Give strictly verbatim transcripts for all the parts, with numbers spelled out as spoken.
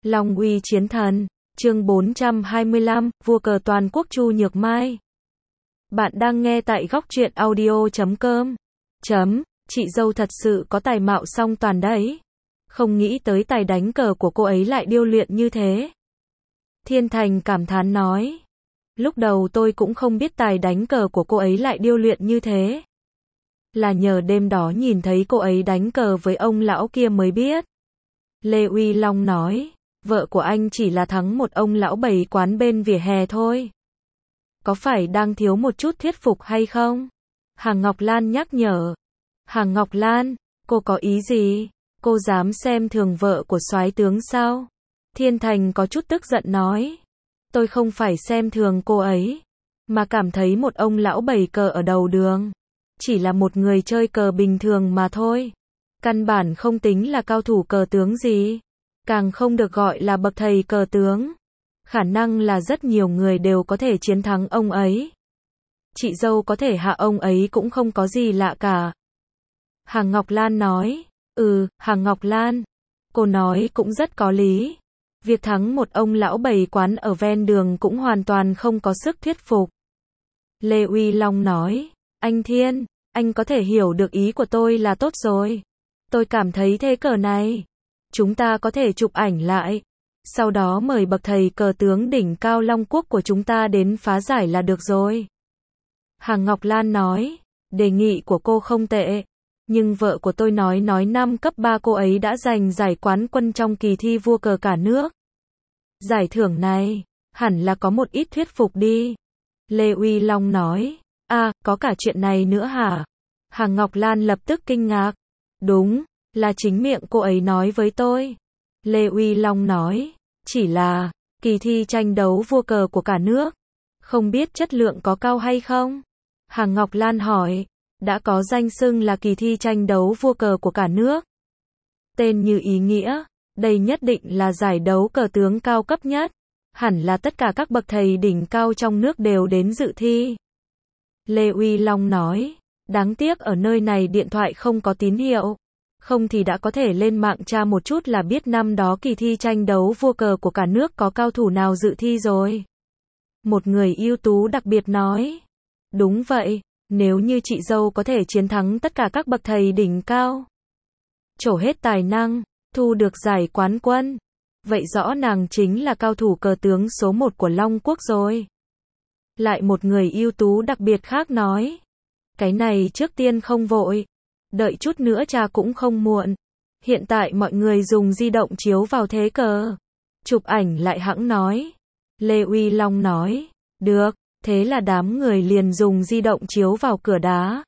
Long uy chiến thần, chương bốn trăm hai mươi lăm, vua cờ toàn quốc Chu Nhược Mai. Bạn đang nghe tại góc truyện audio chấm com. Chấm, chị dâu thật sự có tài mạo song toàn đấy. Không nghĩ tới tài đánh cờ của cô ấy lại điêu luyện như thế. Thiên Thành cảm thán nói. Lúc đầu tôi cũng không biết tài đánh cờ của cô ấy lại điêu luyện như thế. Là nhờ đêm đó nhìn thấy cô ấy đánh cờ với ông lão kia mới biết. Lê Uy Long nói, vợ của anh chỉ là thắng một ông lão bày quán bên vỉa hè thôi. Có phải đang thiếu một chút thuyết phục hay không? Hàng Ngọc Lan nhắc nhở. Hàng Ngọc Lan, cô có ý gì? Cô dám xem thường vợ của soái tướng sao? Thiên Thành có chút tức giận nói. Tôi không phải xem thường cô ấy, mà cảm thấy một ông lão bày cờ ở đầu đường chỉ là một người chơi cờ bình thường mà thôi. Căn bản không tính là cao thủ cờ tướng gì, càng không được gọi là bậc thầy cờ tướng. Khả năng là rất nhiều người đều có thể chiến thắng ông ấy. Chị dâu có thể hạ ông ấy cũng không có gì lạ cả. Hàng Ngọc Lan nói. Ừ, Hàng Ngọc Lan, cô nói cũng rất có lý. Việc thắng một ông lão bày quán ở ven đường cũng hoàn toàn không có sức thuyết phục. Lê Uy Long nói. Anh Thiên, anh có thể hiểu được ý của tôi là tốt rồi. Tôi cảm thấy thế cờ này, chúng ta có thể chụp ảnh lại, sau đó mời bậc thầy cờ tướng đỉnh cao Long Quốc của chúng ta đến phá giải là được rồi. Hàng Ngọc Lan nói, đề nghị của cô không tệ, nhưng vợ của tôi nói nói năm cấp ba cô ấy đã giành giải quán quân trong kỳ thi vua cờ cả nước. Giải thưởng này, hẳn là có một ít thuyết phục đi. Lê Uy Long nói, à, có cả chuyện này nữa hả? Hàng Ngọc Lan lập tức kinh ngạc. Đúng, là chính miệng cô ấy nói với tôi. Lê Uy Long nói, chỉ là, kỳ thi tranh đấu vua cờ của cả nước, không biết chất lượng có cao hay không? Hàng Ngọc Lan hỏi, đã có danh xưng là kỳ thi tranh đấu vua cờ của cả nước. Tên như ý nghĩa, đây nhất định là giải đấu cờ tướng cao cấp nhất. Hẳn là tất cả các bậc thầy đỉnh cao trong nước đều đến dự thi. Lê Uy Long nói, đáng tiếc ở nơi này điện thoại không có tín hiệu. Không thì đã có thể lên mạng tra một chút là biết năm đó kỳ thi tranh đấu vua cờ của cả nước có cao thủ nào dự thi rồi. Một người ưu tú đặc biệt nói. Đúng vậy, nếu như chị dâu có thể chiến thắng tất cả các bậc thầy đỉnh cao, trổ hết tài năng, thu được giải quán quân, vậy rõ nàng chính là cao thủ cờ tướng số một của Long Quốc rồi. Lại một người ưu tú đặc biệt khác nói. Cái này trước tiên không vội. Đợi chút nữa tra cũng không muộn. Hiện tại mọi người dùng di động chiếu vào thế cờ. Chụp ảnh lại hẵng nói. Lê Uy Long nói. Được, thế là đám người liền dùng di động chiếu vào cửa đá.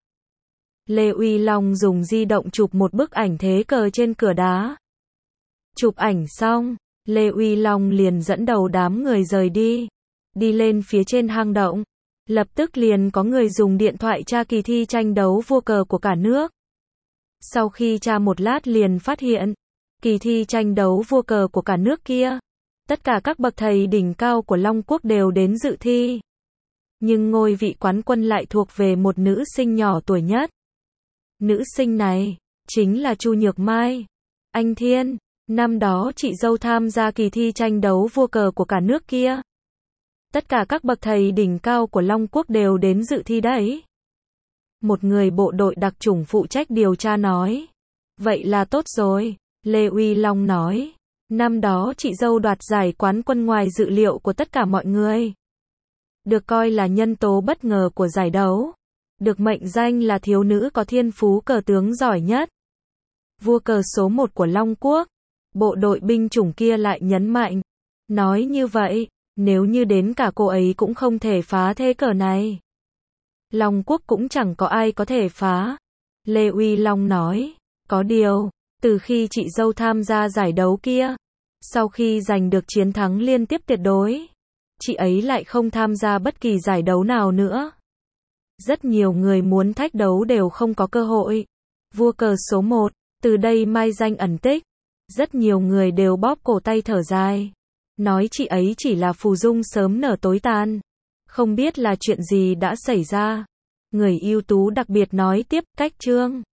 Lê Uy Long dùng di động chụp một bức ảnh thế cờ trên cửa đá. Chụp ảnh xong, Lê Uy Long liền dẫn đầu đám người rời đi. Đi lên phía trên hang động. Lập tức liền có người dùng điện thoại tra kỳ thi tranh đấu vua cờ của cả nước. Sau khi tra một lát liền phát hiện, kỳ thi tranh đấu vua cờ của cả nước kia, tất cả các bậc thầy đỉnh cao của Long Quốc đều đến dự thi. Nhưng ngôi vị quán quân lại thuộc về một nữ sinh nhỏ tuổi nhất. Nữ sinh này, chính là Chu Nhược Mai. Anh Thiên, năm đó chị dâu tham gia kỳ thi tranh đấu vua cờ của cả nước kia. Tất cả các bậc thầy đỉnh cao của Long Quốc đều đến dự thi đấy. Một người bộ đội đặc chủng phụ trách điều tra nói. Vậy là tốt rồi, Lê Uy Long nói. Năm đó chị dâu đoạt giải quán quân ngoài dự liệu của tất cả mọi người. Được coi là nhân tố bất ngờ của giải đấu. Được mệnh danh là thiếu nữ có thiên phú cờ tướng giỏi nhất. Vua cờ số một của Long Quốc. Bộ đội binh chủng kia lại nhấn mạnh. Nói như vậy, nếu như đến cả cô ấy cũng không thể phá thế cờ này, Long Quốc cũng chẳng có ai có thể phá. Lê Uy Long nói, có điều, từ khi chị dâu tham gia giải đấu kia, sau khi giành được chiến thắng liên tiếp tuyệt đối, chị ấy lại không tham gia bất kỳ giải đấu nào nữa. Rất nhiều người muốn thách đấu đều không có cơ hội. Vua cờ số một, từ đây mai danh ẩn tích. Rất nhiều người đều bóp cổ tay thở dài. Nói chị ấy chỉ là phù dung sớm nở tối tàn. Không biết là chuyện gì đã xảy ra. Người ưu tú đặc biệt nói tiếp, cách chương.